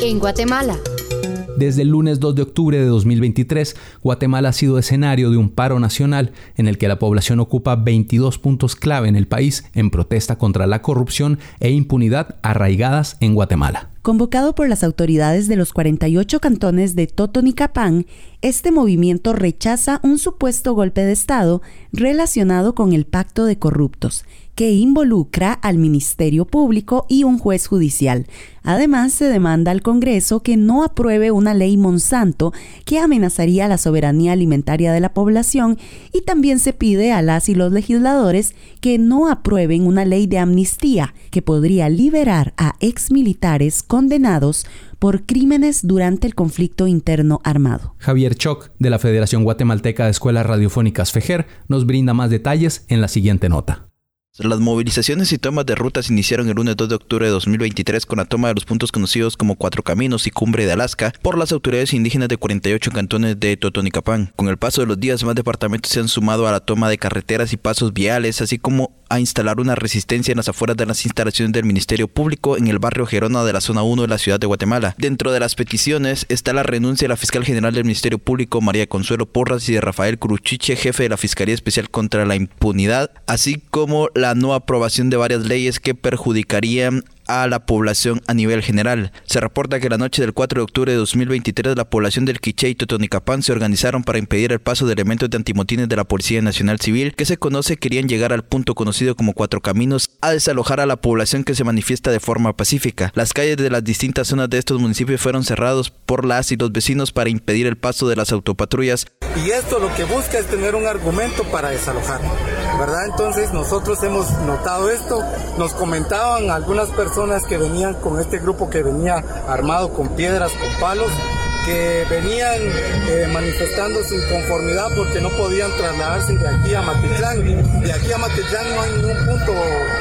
en Guatemala. Desde el lunes 2 de octubre de 2023, Guatemala ha sido escenario de un paro nacional en el que la población ocupa 22 puntos clave en el país en protesta contra la corrupción e impunidad arraigadas en Guatemala. Convocado por las autoridades de los 48 cantones de Totonicapán, este movimiento rechaza un supuesto golpe de Estado relacionado con el pacto de corruptos, que involucra al Ministerio Público y un juez judicial. Además, se demanda al Congreso que no apruebe una ley Monsanto que amenazaría la soberanía alimentaria de la población, y también se pide a las y los legisladores que no aprueben una ley de amnistía que podría liberar a exmilitares condenados por crímenes durante el conflicto interno armado. Javier Choc, de la Federación Guatemalteca de Escuelas Radiofónicas FEJER, nos brinda más detalles en la siguiente nota. Las movilizaciones y tomas de rutas iniciaron el lunes 2 de octubre de 2023 con la toma de los puntos conocidos como Cuatro Caminos y Cumbre de Alaska por las autoridades indígenas de 48 cantones de Totonicapán. Con el paso de los días, más departamentos se han sumado a la toma de carreteras y pasos viales, así como a instalar una resistencia en las afueras de las instalaciones del Ministerio Público en el barrio Gerona de la zona 1 de la ciudad de Guatemala. Dentro de las peticiones está la renuncia de la fiscal general del Ministerio Público, María Consuelo Porras, y de Rafael Curuchiche, jefe de la Fiscalía Especial contra la Impunidad, así como la no aprobación de varias leyes que perjudicarían a la población a nivel general. Se reporta que la noche del 4 de octubre de 2023 la población del Quiché y Totonicapán se organizaron para impedir el paso de elementos de antimotines de la Policía Nacional Civil que se conoce querían llegar al punto conocido como Cuatro Caminos a desalojar a la población que se manifiesta de forma pacífica. Las calles de las distintas zonas de estos municipios fueron cerrados por las y los vecinos para impedir el paso de las autopatrullas. Y esto lo que busca es tener un argumento para desalojar, ¿verdad? Entonces nosotros hemos notado esto, nos comentaban algunas personas que venían con este grupo que venía armado con piedras, con palos, que venían manifestando su inconformidad porque no podían trasladarse de aquí a Matitlán. De aquí a Matitlán no hay ningún punto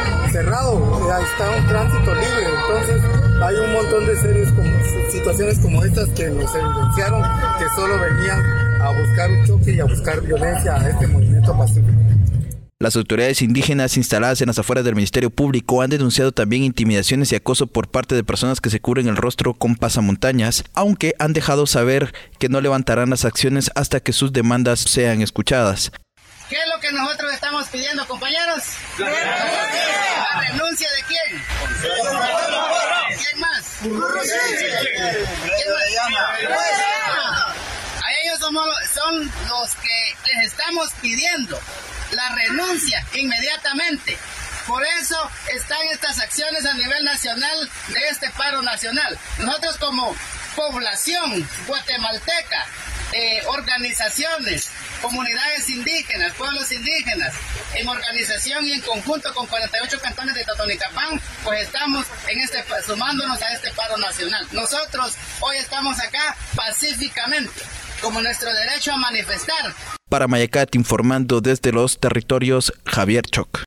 cerrado, está un tránsito libre. Entonces hay un montón de situaciones como estas que nos evidenciaron que solo venían a buscar un choque y a buscar violencia a este movimiento pacífico. Las autoridades indígenas instaladas en las afueras del Ministerio Público han denunciado también intimidaciones y acoso por parte de personas que se cubren el rostro con pasamontañas, aunque han dejado saber que no levantarán las acciones hasta que sus demandas sean escuchadas. ¿Qué es lo que nosotros estamos pidiendo, compañeros? ¿La renuncia de quién? ¿Quién más? ¿Quién más? A ellos son los que les estamos pidiendo la renuncia inmediatamente. Por eso están estas acciones a nivel nacional de este paro nacional. Nosotros como población guatemalteca, organizaciones, comunidades indígenas, pueblos indígenas, en organización y en conjunto con 48 cantones de Totonicapán, pues estamos sumándonos a este paro nacional. Nosotros hoy estamos acá pacíficamente, como nuestro derecho a manifestar. Para Mayacat, informando desde los territorios, Javier Choc.